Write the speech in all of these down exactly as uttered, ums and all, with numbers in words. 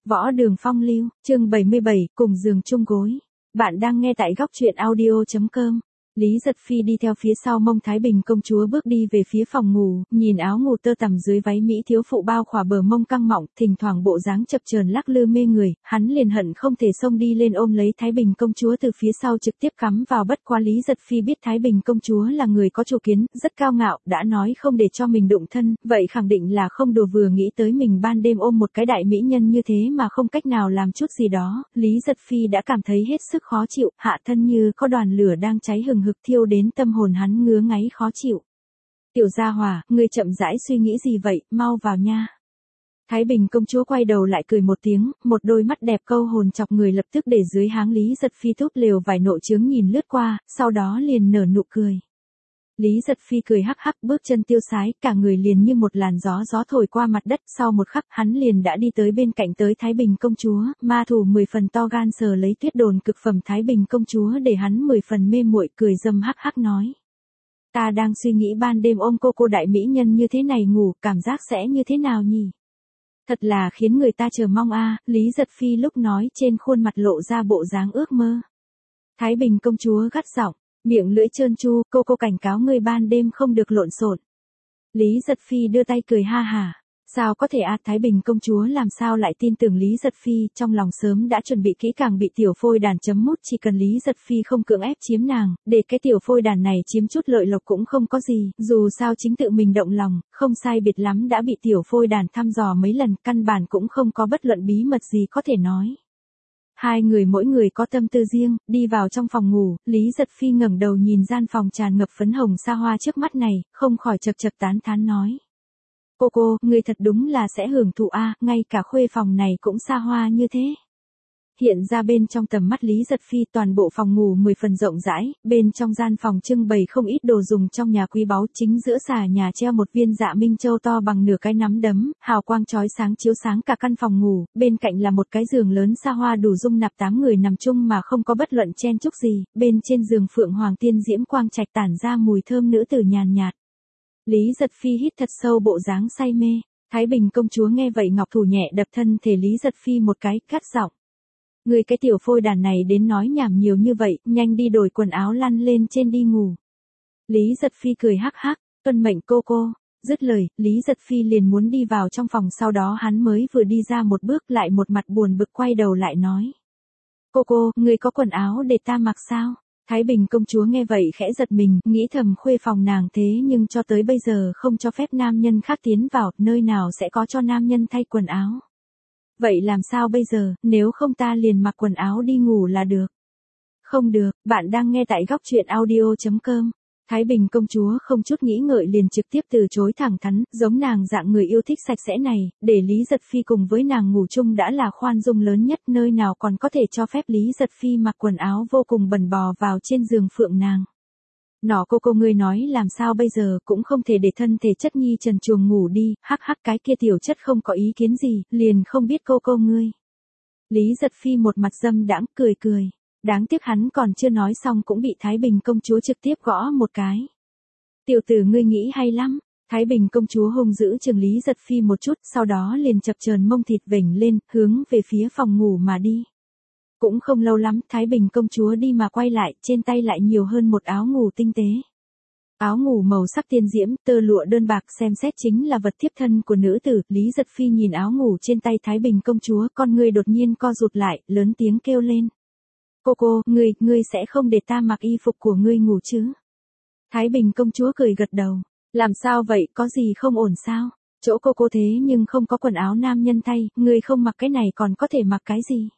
Võ Đường Phong lưu, chương bảy mươi bảy, cùng giường chung gối. Bạn đang nghe tại góc truyện audio chấm com. Lý Giật Phi đi theo phía sau mông Thái Bình công chúa bước đi về phía phòng ngủ, nhìn áo ngủ tơ tằm dưới váy mỹ thiếu phụ bao khỏa bờ mông căng mọng, thỉnh thoảng bộ dáng chập chờn lắc lư mê người, hắn liền hận không thể xông đi lên ôm lấy Thái Bình công chúa từ phía sau trực tiếp cắm vào. Bất quá Lý Giật Phi biết Thái Bình công chúa là người có chủ kiến, rất cao ngạo, đã nói không để cho mình đụng thân, vậy khẳng định là không đùa vừa. Nghĩ tới mình ban đêm ôm một cái đại mỹ nhân như thế mà không cách nào làm chút gì đó, Lý Giật Phi đã cảm thấy hết sức khó chịu, hạ thân như có đoàn lửa đang cháy hừng hực thiêu đến tâm hồn hắn ngứa ngáy khó chịu. Tiểu gia hỏa, ngươi chậm rãi suy nghĩ gì vậy, mau vào nha. Thái Bình công chúa quay đầu lại cười một tiếng, một đôi mắt đẹp câu hồn chọc người lập tức để dưới háng Lý Giật Phi thúc lều vải nội chướng nhìn lướt qua, sau đó liền nở nụ cười. Lý Giật Phi cười hắc hắc, bước chân tiêu sái, cả người liền như một làn gió gió thổi qua mặt đất, sau một khắc hắn liền đã đi tới bên cạnh tới Thái Bình công chúa, ma thủ mười phần to gan sờ lấy tuyết đồn cực phẩm Thái Bình công chúa để hắn mười phần mê muội, cười dâm hắc hắc nói. Ta đang suy nghĩ ban đêm ôm cô cô đại mỹ nhân như thế này ngủ, cảm giác sẽ như thế nào nhỉ? Thật là khiến người ta chờ mong a. Lý Giật Phi lúc nói trên khuôn mặt lộ ra bộ dáng ước mơ. Thái Bình công chúa gắt giọng, miệng lưỡi trơn tru, cô cô cảnh cáo người ban đêm không được lộn xộn. Lý Giật Phi đưa tay cười ha hả. Sao có thể à, Thái Bình công chúa làm sao lại tin tưởng Lý Giật Phi, trong lòng sớm đã chuẩn bị kỹ càng bị tiểu phôi đàn chấm mút, chỉ cần Lý Giật Phi không cưỡng ép chiếm nàng, để cái tiểu phôi đàn này chiếm chút lợi lộc cũng không có gì, dù sao chính tự mình động lòng, không sai biệt lắm đã bị tiểu phôi đàn thăm dò mấy lần, căn bản cũng không có bất luận bí mật gì có thể nói. Hai người mỗi người có tâm tư riêng, đi vào trong phòng ngủ, Lý Giật Phi ngẩng đầu nhìn gian phòng tràn ngập phấn hồng xa hoa trước mắt này, không khỏi chật chật tán thán nói. Cô cô, người thật đúng là sẽ hưởng thụ a, ngay cả khuê phòng này cũng xa hoa như thế. Hiện ra bên trong tầm mắt Lý Giật Phi toàn bộ phòng ngủ mười phần rộng rãi, bên trong gian phòng trưng bày không ít đồ dùng trong nhà quý báu, chính giữa xà nhà treo một viên dạ minh châu to bằng nửa cái nắm đấm, hào quang chói sáng chiếu sáng cả căn phòng ngủ, bên cạnh là một cái giường lớn xa hoa đủ dung nạp tám người nằm chung mà không có bất luận chen chúc gì, bên trên giường phượng hoàng tiên diễm quang trạch tản ra mùi thơm nữ tử nhàn nhạt. Lý Giật Phi hít thật sâu bộ dáng say mê, Thái Bình công chúa nghe vậy ngọc thủ nhẹ đập thân thể Lý Giật Phi một cái, cắt giọng. Người cái tiểu phôi đàn này đến nói nhảm nhiều như vậy, nhanh đi đổi quần áo lăn lên trên đi ngủ. Lý Giật Phi cười hắc hắc, tuân mệnh cô cô. Dứt lời, Lý Giật Phi liền muốn đi vào trong phòng, sau đó hắn mới vừa đi ra một bước lại một mặt buồn bực quay đầu lại nói. Cô cô, người có quần áo để ta mặc sao? Thái Bình công chúa nghe vậy khẽ giật mình, nghĩ thầm khuê phòng nàng thế nhưng cho tới bây giờ không cho phép nam nhân khác tiến vào, nơi nào sẽ có cho nam nhân thay quần áo. Vậy làm sao bây giờ, nếu không ta liền mặc quần áo đi ngủ là được. Không được, bạn đang nghe tại góc truyện audio chấm com. Thái Bình công chúa không chút nghĩ ngợi liền trực tiếp từ chối thẳng thắn, giống nàng dạng người yêu thích sạch sẽ này, để Lý Giật Phi cùng với nàng ngủ chung đã là khoan dung lớn nhất, nơi nào còn có thể cho phép Lý Giật Phi mặc quần áo vô cùng bẩn bò vào trên giường phượng nàng. Nọ cô cô ngươi nói làm sao bây giờ, cũng không thể để thân thể chất nhi trần truồng ngủ đi, hắc hắc cái kia tiểu chất không có ý kiến gì, liền không biết cô cô ngươi. Lý Giật Phi một mặt dâm đãng cười cười. Đáng tiếc hắn còn chưa nói xong cũng bị Thái Bình công chúa trực tiếp gõ một cái. Tiểu tử ngươi nghĩ hay lắm. Thái Bình công chúa hung dữ chừng Lý Giật Phi một chút, sau đó liền chập chờn mông thịt vểnh lên, hướng về phía phòng ngủ mà đi. Cũng không lâu lắm, Thái Bình công chúa đi mà quay lại, trên tay lại nhiều hơn một áo ngủ tinh tế. Áo ngủ màu sắc tiên diễm, tơ lụa đơn bạc, xem xét chính là vật tiếp thân của nữ tử. Lý Giật Phi nhìn áo ngủ trên tay Thái Bình công chúa, con người đột nhiên co rụt lại, lớn tiếng kêu lên. Cô cô, ngươi, ngươi sẽ không để ta mặc y phục của ngươi ngủ chứ? Thái Bình công chúa cười gật đầu. Làm sao vậy, có gì không ổn sao? Chỗ cô cô thế nhưng không có quần áo nam nhân thay, ngươi không mặc cái này còn có thể mặc cái gì?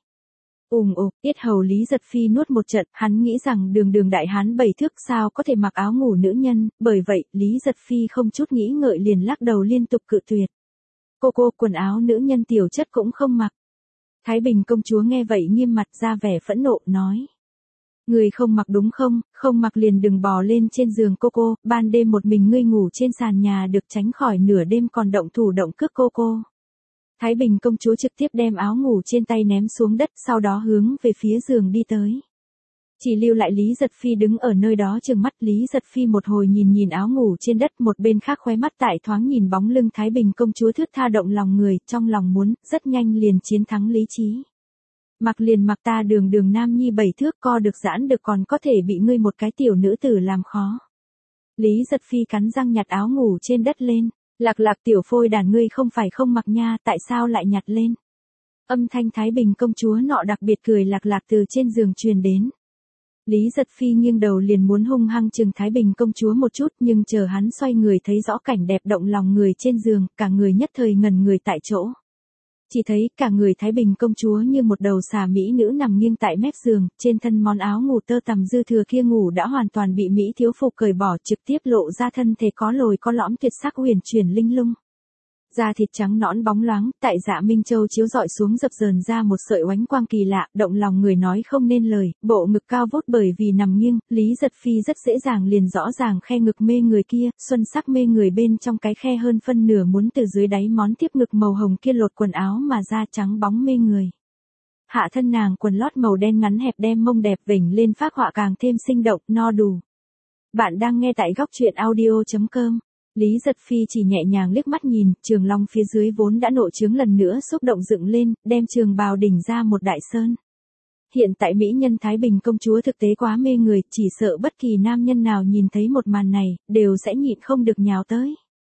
Ùm ục, yết hầu Lý Giật Phi nuốt một trận, hắn nghĩ rằng đường đường đại hán bảy thước sao có thể mặc áo ngủ nữ nhân, bởi vậy, Lý Giật Phi không chút nghĩ ngợi liền lắc đầu liên tục cự tuyệt. Cô cô, quần áo nữ nhân tiểu chất cũng không mặc. Thái Bình công chúa nghe vậy nghiêm mặt ra vẻ phẫn nộ, nói. Người không mặc đúng không, không mặc liền đừng bò lên trên giường cô cô, ban đêm một mình ngươi ngủ trên sàn nhà được tránh khỏi nửa đêm còn động thủ động cước cô cô. Thái Bình công chúa trực tiếp đem áo ngủ trên tay ném xuống đất, sau đó hướng về phía giường đi tới. Chỉ lưu lại Lý Giật Phi đứng ở nơi đó trừng mắt. Lý Giật Phi một hồi nhìn nhìn áo ngủ trên đất, một bên khác khóe mắt tại thoáng nhìn bóng lưng Thái Bình công chúa thướt tha động lòng người, trong lòng muốn, rất nhanh liền chiến thắng lý trí. Mặc liền mặc, ta đường đường nam nhi bảy thước, co được giãn được còn có thể bị ngươi một cái tiểu nữ tử làm khó. Lý Giật Phi cắn răng nhặt áo ngủ trên đất lên. Lạc lạc tiểu phôi đàn, ngươi không phải không mặc nha, tại sao lại nhặt lên? Âm thanh Thái Bình công chúa nọ đặc biệt cười lạc lạc từ trên giường truyền đến. Lý Giật Phi nghiêng đầu liền muốn hung hăng chừng Thái Bình công chúa một chút, nhưng chờ hắn xoay người thấy rõ cảnh đẹp động lòng người trên giường, cả người nhất thời ngẩn người tại chỗ. Chỉ thấy cả người Thái Bình công chúa như một đầu xà mỹ nữ nằm nghiêng tại mép giường, trên thân món áo ngủ tơ tằm dư thừa kia ngủ đã hoàn toàn bị mỹ thiếu phụ cởi bỏ, trực tiếp lộ ra thân thể có lồi có lõm tuyệt sắc huyền chuyển linh lung. Da thịt trắng nõn bóng loáng, tại Dạ Minh Châu chiếu rọi xuống dập dờn ra một sợi oánh quang kỳ lạ, động lòng người nói không nên lời. Bộ ngực cao vút bởi vì nằm nghiêng, Lý Giật Phi rất dễ dàng liền rõ ràng khe ngực mê người kia, xuân sắc mê người bên trong cái khe hơn phân nửa muốn từ dưới đáy món tiếp ngực màu hồng kia lột quần áo mà da trắng bóng mê người. Hạ thân nàng quần lót màu đen ngắn hẹp đem mông đẹp vểnh lên phác họa càng thêm sinh động, no đủ. Bạn đang nghe tại góc truyện audio chấm com. Lý Giật Phi chỉ nhẹ nhàng liếc mắt nhìn, trường long phía dưới vốn đã nộ trướng lần nữa xúc động dựng lên, đem trường bào đỉnh ra một đại sơn. Hiện tại mỹ nhân Thái Bình công chúa thực tế quá mê người, chỉ sợ bất kỳ nam nhân nào nhìn thấy một màn này, đều sẽ nhịn không được nhào tới.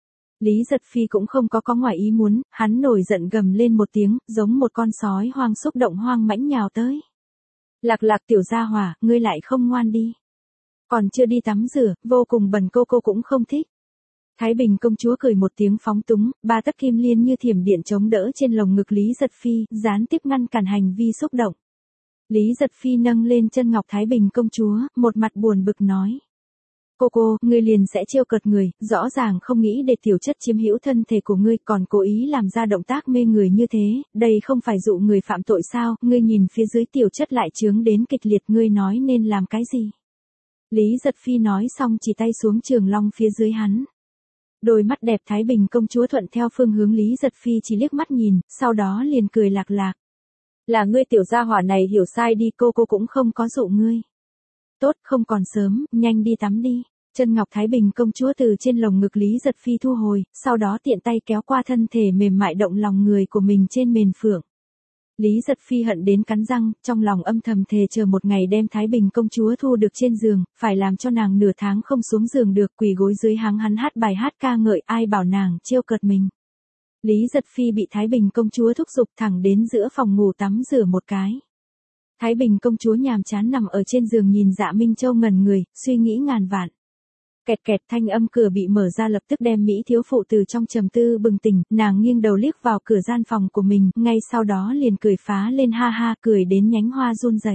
Lý Giật Phi cũng không có có ngoài ý muốn, hắn nổi giận gầm lên một tiếng, giống một con sói hoang xúc động hoang mãnh nhào tới. Lạc lạc tiểu gia hỏa, ngươi lại không ngoan đi. Còn chưa đi tắm rửa, vô cùng bẩn cô cô cũng không thích. Thái Bình công chúa cười một tiếng phóng túng, ba tấc kim liên như thiểm điện chống đỡ trên lồng ngực Lý Giật Phi, gián tiếp ngăn cản hành vi xúc động. Lý Giật Phi nâng lên chân ngọc Thái Bình công chúa, một mặt buồn bực nói. Cô cô, ngươi liền sẽ trêu cợt người, rõ ràng không nghĩ để tiểu chất chiếm hữu thân thể của ngươi, còn cố ý làm ra động tác mê người như thế, đây không phải dụ người phạm tội sao, ngươi nhìn phía dưới tiểu chất lại chướng đến kịch liệt, ngươi nói nên làm cái gì? Lý Giật Phi nói xong chỉ tay xuống trường long phía dưới hắn. Đôi mắt đẹp Thái Bình công chúa thuận theo phương hướng Lý Giật Phi chỉ liếc mắt nhìn, sau đó liền cười lạc lạc. Là ngươi tiểu gia hỏa này hiểu sai đi, cô cô cũng không có dụ ngươi. Tốt, không còn sớm, nhanh đi tắm đi. Chân ngọc Thái Bình công chúa từ trên lồng ngực Lý Giật Phi thu hồi, sau đó tiện tay kéo qua thân thể mềm mại động lòng người của mình trên mền phượng. Lý Giật Phi hận đến cắn răng, trong lòng âm thầm thề chờ một ngày đem Thái Bình công chúa thu được trên giường, phải làm cho nàng nửa tháng không xuống giường được, quỳ gối dưới háng hắn hát bài hát ca ngợi, ai bảo nàng trêu cợt mình. Lý Giật Phi bị Thái Bình công chúa thúc giục thẳng đến giữa phòng ngủ tắm rửa một cái. Thái Bình công chúa nhàm chán nằm ở trên giường nhìn Dạ Minh Châu ngẩn người, suy nghĩ ngàn vạn. Kẹt kẹt thanh âm cửa bị mở ra lập tức đem mỹ thiếu phụ từ trong trầm tư bừng tỉnh, nàng nghiêng đầu liếc vào cửa gian phòng của mình, ngay sau đó liền cười phá lên ha ha, cười đến nhánh hoa run rẩy.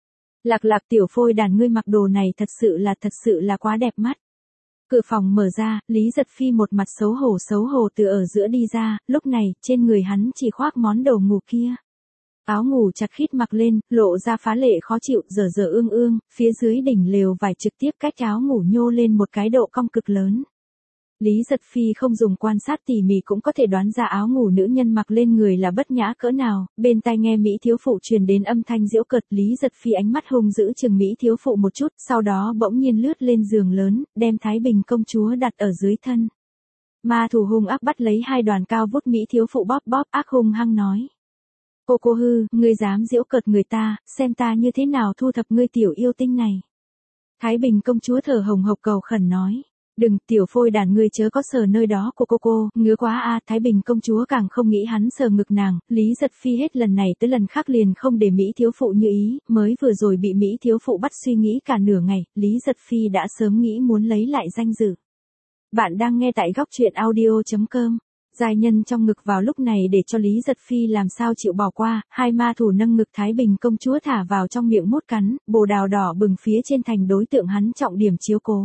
Lạc lạc tiểu phôi đàn, ngươi mặc đồ này thật sự là thật sự là quá đẹp mắt. Cửa phòng mở ra, Lý Giật Phi một mặt xấu hổ xấu hổ từ ở giữa đi ra, lúc này, trên người hắn chỉ khoác món đồ ngủ kia. Áo ngủ chặt khít mặc lên, lộ ra phá lệ khó chịu, dở dở ương ương, phía dưới đỉnh lều vải trực tiếp cách áo ngủ nhô lên một cái độ cong cực lớn. Lý Giật Phi không dùng quan sát tỉ mỉ cũng có thể đoán ra áo ngủ nữ nhân mặc lên người là bất nhã cỡ nào, bên tai nghe mỹ thiếu phụ truyền đến âm thanh giễu cợt, Lý Giật Phi ánh mắt hung dữ chừng mỹ thiếu phụ một chút, sau đó bỗng nhiên lướt lên giường lớn, đem Thái Bình công chúa đặt ở dưới thân. Ma thủ hung ác bắt lấy hai đoàn cao vút mỹ thiếu phụ bóp bóp ác hung hăng nói. Cô cô hư, ngươi dám giễu cợt người ta, xem ta như thế nào thu thập ngươi tiểu yêu tinh này. Thái Bình công chúa thở hồng hộc cầu khẩn nói. Đừng, tiểu phôi đàn, ngươi chớ có sờ nơi đó của cô cô, ngứa quá a. Thái Bình công chúa càng không nghĩ hắn sờ ngực nàng, Lý Giật Phi hết lần này tới lần khác liền không để mỹ thiếu phụ như ý, mới vừa rồi bị mỹ thiếu phụ bắt suy nghĩ cả nửa ngày, Lý Giật Phi đã sớm nghĩ muốn lấy lại danh dự. Bạn đang nghe tại góc truyện audio chấm com. Giai nhân trong ngực vào lúc này để cho Lý Giật Phi làm sao chịu bỏ qua, hai ma thủ nâng ngực Thái Bình công chúa thả vào trong miệng mút cắn, bồ đào đỏ bừng phía trên thành đối tượng hắn trọng điểm chiếu cố.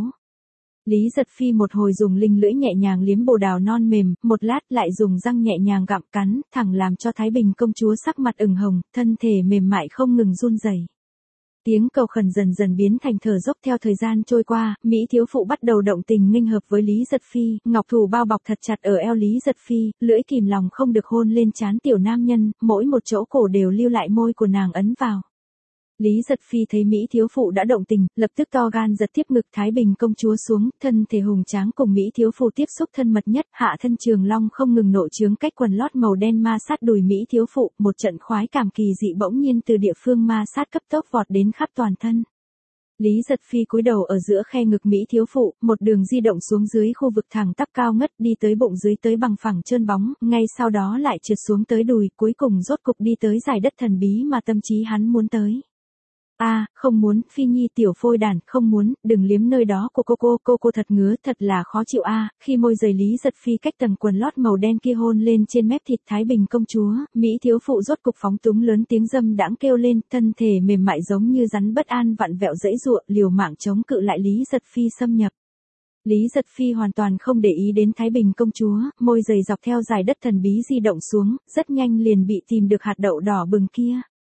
Lý Giật Phi một hồi dùng linh lưỡi nhẹ nhàng liếm bồ đào non mềm, một lát lại dùng răng nhẹ nhàng gặm cắn, thẳng làm cho Thái Bình công chúa sắc mặt ửng hồng, thân thể mềm mại không ngừng run rẩy. Tiếng cầu khẩn dần dần biến thành thở dốc theo thời gian trôi qua, mỹ thiếu phụ bắt đầu động tình nghênh hợp với Lý Giật Phi, ngọc thủ bao bọc thật chặt ở eo Lý Giật Phi, lưỡi kìm lòng không được hôn lên trán tiểu nam nhân, mỗi một chỗ cổ đều lưu lại môi của nàng ấn vào. Lý Giật Phi thấy Mỹ thiếu phụ đã động tình, lập tức to gan giật tiếp ngực Thái Bình công chúa xuống, thân thể hùng tráng cùng Mỹ thiếu phụ tiếp xúc thân mật nhất, hạ thân trường long không ngừng nội trướng cách quần lót màu đen ma sát đùi Mỹ thiếu phụ, một trận khoái cảm kỳ dị bỗng nhiên từ địa phương ma sát cấp tốc vọt đến khắp toàn thân. Lý Giật Phi cúi đầu ở giữa khe ngực Mỹ thiếu phụ, một đường di động xuống dưới khu vực thẳng tắp cao ngất đi tới bụng dưới tới bằng phẳng trơn bóng, ngay sau đó lại trượt xuống tới đùi, cuối cùng rốt cục đi tới giải đất thần bí mà tâm trí hắn muốn tới. A, à, không muốn, Phi Nhi tiểu phôi đàn, không muốn, đừng liếm nơi đó của cô cô, cô cô thật ngứa, thật là khó chịu a. À. Khi môi giày Lý Giật Phi cách tầng quần lót màu đen kia hôn lên trên mép thịt Thái Bình công chúa, Mỹ thiếu phụ rốt cục phóng túng lớn tiếng dâm đãng kêu lên, thân thể mềm mại giống như rắn bất an vặn vẹo dãy giụa, liều mạng chống cự lại Lý Giật Phi xâm nhập. Lý Giật Phi hoàn toàn không để ý đến Thái Bình công chúa, môi giày dọc theo dải đất thần bí di động xuống, rất nhanh liền bị tìm được hạt đậu đỏ bừng kia.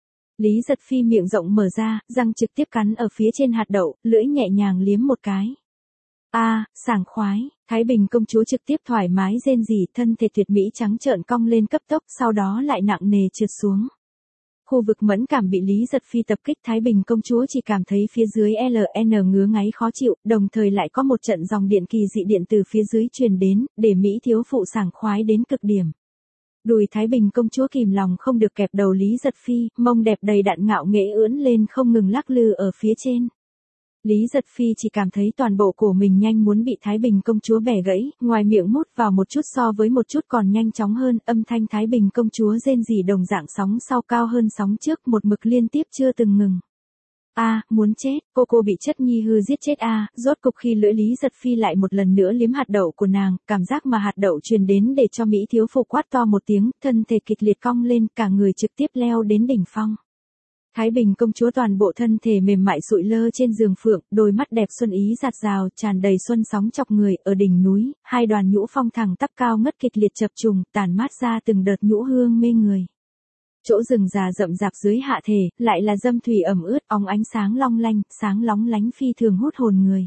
Lý Giật Phi miệng rộng mở ra, răng trực tiếp cắn ở phía trên hạt đậu, lưỡi nhẹ nhàng liếm một cái. A, à, sảng khoái, Thái Bình công chúa trực tiếp thoải mái rên rỉ, thân thể tuyệt mỹ trắng trợn cong lên cấp tốc, sau đó lại nặng nề trượt xuống. Khu vực mẫn cảm bị Lý Giật Phi tập kích, Thái Bình công chúa chỉ cảm thấy phía dưới lờ en ngứa ngáy khó chịu, đồng thời lại có một trận dòng điện kỳ dị điện từ phía dưới truyền đến, để Mỹ thiếu phụ sảng khoái đến cực điểm. Đùi Thái Bình công chúa kìm lòng không được kẹp đầu Lý Giật Phi, mông đẹp đầy đặn ngạo nghễ ưỡn lên không ngừng lắc lư ở phía trên. Lý Giật Phi chỉ cảm thấy toàn bộ cổ mình nhanh muốn bị Thái Bình công chúa bẻ gãy, ngoài miệng mút vào một chút so với một chút còn nhanh chóng hơn, âm thanh Thái Bình công chúa rên rỉ đồng dạng sóng sau cao hơn sóng trước, một mực liên tiếp chưa từng ngừng. A, à, muốn chết, cô cô bị chất nhi hư giết chết a, à, rốt cục khi lưỡi Lý Giật Phi lại một lần nữa liếm hạt đậu của nàng, cảm giác mà hạt đậu truyền đến để cho Mỹ thiếu phụ quát to một tiếng, thân thể kịch liệt cong lên, cả người trực tiếp leo đến đỉnh phong. Thái Bình công chúa toàn bộ thân thể mềm mại sụi lơ trên giường phượng, đôi mắt đẹp xuân ý dạt dào, tràn đầy xuân sóng chọc người, ở đỉnh núi, hai đoàn nhũ phong thẳng tắp cao ngất kịch liệt chập trùng, tản mát ra từng đợt nhũ hương mê người. Chỗ rừng già rậm rạp dưới hạ thể, lại là dâm thủy ẩm ướt, óng ánh sáng long lanh, sáng lóng lánh phi thường hút hồn người.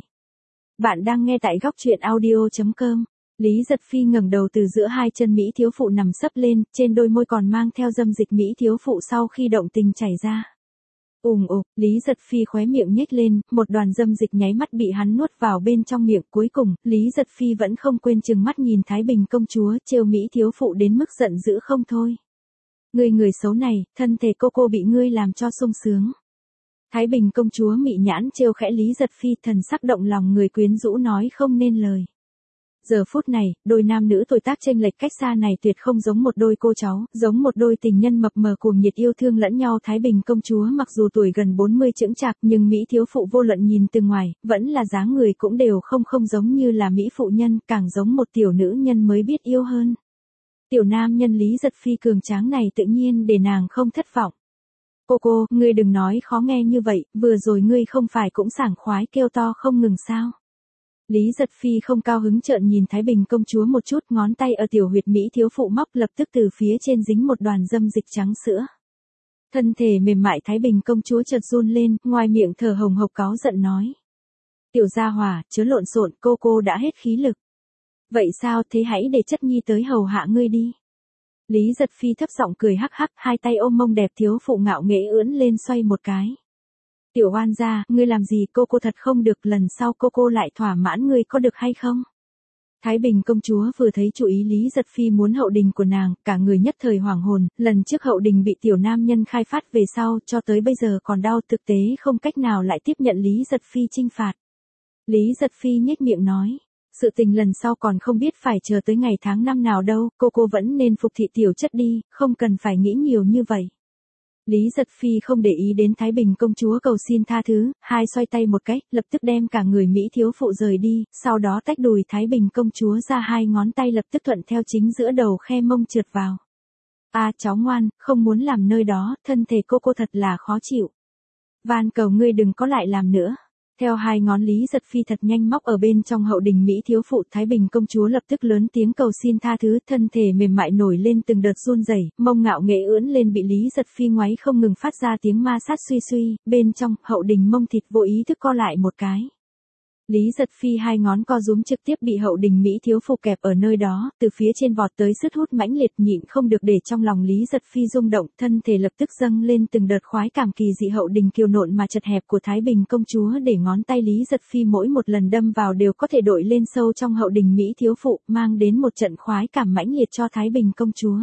Bạn đang nghe tại góc truyện audio chấm com. Lý Giật Phi ngẩng đầu từ giữa hai chân Mỹ thiếu phụ nằm sấp lên, trên đôi môi còn mang theo dâm dịch Mỹ thiếu phụ sau khi động tình chảy ra. Ùm ục, Lý Giật Phi khóe miệng nhếch lên, một đoàn dâm dịch nháy mắt bị hắn nuốt vào bên trong miệng, cuối cùng, Lý Giật Phi vẫn không quên chừng mắt nhìn Thái Bình công chúa, trêu Mỹ thiếu phụ đến mức giận dữ không thôi. Ngươi người xấu này, thân thể cô cô bị ngươi làm cho sung sướng. Thái Bình công chúa mị nhãn trêu khẽ Lý Giật Phi, thần sắc động lòng người quyến rũ nói không nên lời. Giờ phút này, đôi nam nữ tuổi tác chênh lệch cách xa này tuyệt không giống một đôi cô cháu, giống một đôi tình nhân mập mờ cuồng nhiệt yêu thương lẫn nhau. Thái Bình công chúa mặc dù tuổi gần bốn mươi chững chạc, nhưng Mỹ thiếu phụ vô luận nhìn từ ngoài, vẫn là dáng người cũng đều không không giống như là Mỹ phụ nhân, càng giống một tiểu nữ nhân mới biết yêu hơn. Tiểu nam nhân Lý Giật Phi cường tráng này tự nhiên để nàng không thất vọng. Cô cô, ngươi đừng nói khó nghe như vậy, vừa rồi ngươi không phải cũng sảng khoái kêu to không ngừng sao. Lý Giật Phi không cao hứng trợn nhìn Thái Bình công chúa một chút, ngón tay ở tiểu huyệt Mỹ thiếu phụ móc lập tức từ phía trên dính một đoàn dâm dịch trắng sữa. Thân thể mềm mại Thái Bình công chúa chợt run lên, ngoài miệng thở hồng hộc cáu giận nói. Tiểu gia hỏa, chớ lộn xộn, cô cô đã hết khí lực. Vậy sao thế, hãy để chất nhi tới hầu hạ ngươi đi. Lý Giật Phi thấp giọng cười hắc hắc, hai tay ôm mông đẹp thiếu phụ ngạo nghễ ưỡn lên xoay một cái. Tiểu oan gia, ngươi làm gì, cô cô thật không được, lần sau cô cô lại thỏa mãn ngươi có được hay không? Thái Bình công chúa vừa thấy chú ý Lý Giật Phi muốn hậu đình của nàng, cả người nhất thời hoảng hồn, lần trước hậu đình bị tiểu nam nhân khai phát về sau, cho tới bây giờ còn đau, thực tế không cách nào lại tiếp nhận Lý Giật Phi chinh phạt. Lý Giật Phi nhếch miệng nói. Sự tình lần sau còn không biết phải chờ tới ngày tháng năm nào đâu, cô cô vẫn nên phục thị tiểu chất đi, không cần phải nghĩ nhiều như vậy. Lý Giật Phi không để ý đến Thái Bình công chúa cầu xin tha thứ, hai xoay tay một cái, lập tức đem cả người Mỹ thiếu phụ rời đi, sau đó tách đùi Thái Bình công chúa ra, hai ngón tay lập tức thuận theo chính giữa đầu khe mông trượt vào. A à, cháu ngoan, không muốn làm nơi đó, thân thể cô cô thật là khó chịu. Van cầu ngươi đừng có lại làm nữa. Theo hai ngón Lý Giật Phi thật nhanh móc ở bên trong hậu đình Mỹ thiếu phụ, Thái Bình công chúa lập tức lớn tiếng cầu xin tha thứ, thân thể mềm mại nổi lên từng đợt run rẩy, mông ngạo nghễ ưỡn lên bị Lý Giật Phi ngoáy không ngừng phát ra tiếng ma sát suy suy, bên trong hậu đình mông thịt vô ý thức co lại một cái. Lý Giật Phi hai ngón co rúm trực tiếp bị hậu đình Mỹ thiếu phụ kẹp ở nơi đó, từ phía trên vọt tới sứt hút mãnh liệt nhịn không được để trong lòng Lý Giật Phi rung động, thân thể lập tức dâng lên từng đợt khoái cảm kỳ dị hậu đình kiều nộn mà chật hẹp của Thái Bình công chúa để ngón tay Lý Giật Phi mỗi một lần đâm vào đều có thể đội lên sâu trong hậu đình Mỹ thiếu phụ, mang đến một trận khoái cảm mãnh liệt cho Thái Bình công chúa.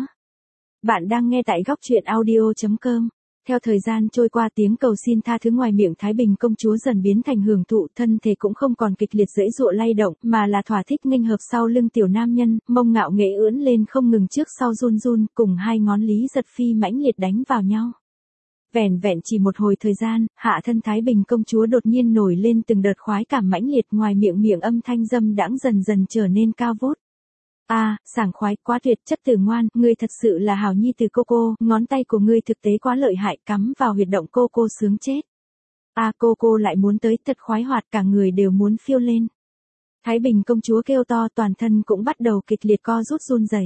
Bạn đang nghe tại góc truyện audio chấm com. Theo thời gian trôi qua tiếng cầu xin tha thứ ngoài miệng Thái Bình công chúa dần biến thành hưởng thụ, thân thể cũng không còn kịch liệt dễ dụa lay động, mà là thỏa thích nghênh hợp sau lưng tiểu nam nhân, mông ngạo nghễ ưỡn lên không ngừng trước sau run run, cùng hai ngón Lý Giật Phi mãnh liệt đánh vào nhau. Vẻn vẹn chỉ một hồi thời gian, hạ thân Thái Bình công chúa đột nhiên nổi lên từng đợt khoái cảm mãnh liệt, ngoài miệng miệng âm thanh dâm đãng dần dần trở nên cao vút. A, à, sảng khoái, quá tuyệt, chất tử ngoan, ngươi thật sự là hảo nhi từ cô cô, ngón tay của ngươi thực tế quá lợi hại, cắm vào huyệt động cô cô sướng chết. A à, cô cô lại muốn tới, thật khoái hoạt, cả người đều muốn phiêu lên. Thái Bình công chúa kêu to, toàn thân cũng bắt đầu kịch liệt co rút run rẩy.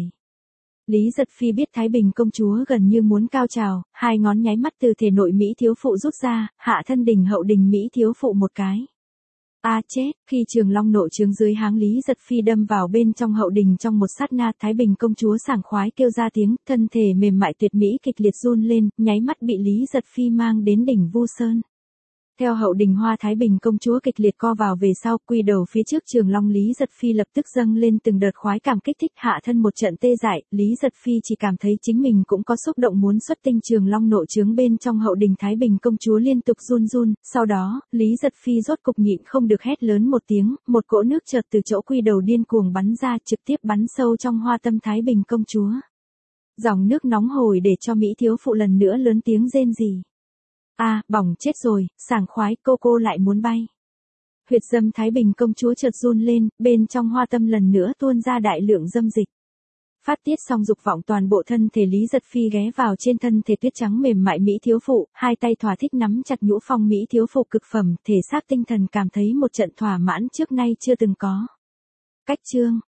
Lý Giật Phi biết Thái Bình công chúa gần như muốn cao trào, hai ngón nháy mắt từ thể nội Mỹ thiếu phụ rút ra, hạ thân đỉnh hậu đình Mỹ thiếu phụ một cái. A à, chết, khi trường long nội trướng dưới háng Lý Giật Phi đâm vào bên trong hậu đình trong một sát na, Thái Bình công chúa sảng khoái kêu ra tiếng, thân thể mềm mại tuyệt mỹ kịch liệt run lên, nháy mắt bị Lý Giật Phi mang đến đỉnh Vu Sơn. Theo hậu đình hoa Thái Bình công chúa kịch liệt co vào về sau, quy đầu phía trước trường long Lý Giật Phi lập tức dâng lên từng đợt khoái cảm kích thích, hạ thân một trận tê dại, Lý Giật Phi chỉ cảm thấy chính mình cũng có xúc động muốn xuất tinh, trường long nội trướng bên trong hậu đình Thái Bình công chúa liên tục run run, sau đó, Lý Giật Phi rốt cục nhịn không được hét lớn một tiếng, một cỗ nước chợt từ chỗ quy đầu điên cuồng bắn ra, trực tiếp bắn sâu trong hoa tâm Thái Bình công chúa. Dòng nước nóng hổi để cho Mỹ thiếu phụ lần nữa lớn tiếng rên rỉ. A, à, bỏng chết rồi, sảng khoái, cô cô lại muốn bay. Huyệt dâm Thái Bình công chúa chợt run lên, bên trong hoa tâm lần nữa tuôn ra đại lượng dâm dịch. Phát tiết xong dục vọng toàn bộ thân thể Lý Giật Phi ghé vào trên thân thể tuyết trắng mềm mại Mỹ thiếu phụ, hai tay thỏa thích nắm chặt nhũ phong Mỹ thiếu phụ cực phẩm, thể xác tinh thần cảm thấy một trận thỏa mãn trước nay chưa từng có. Cách chương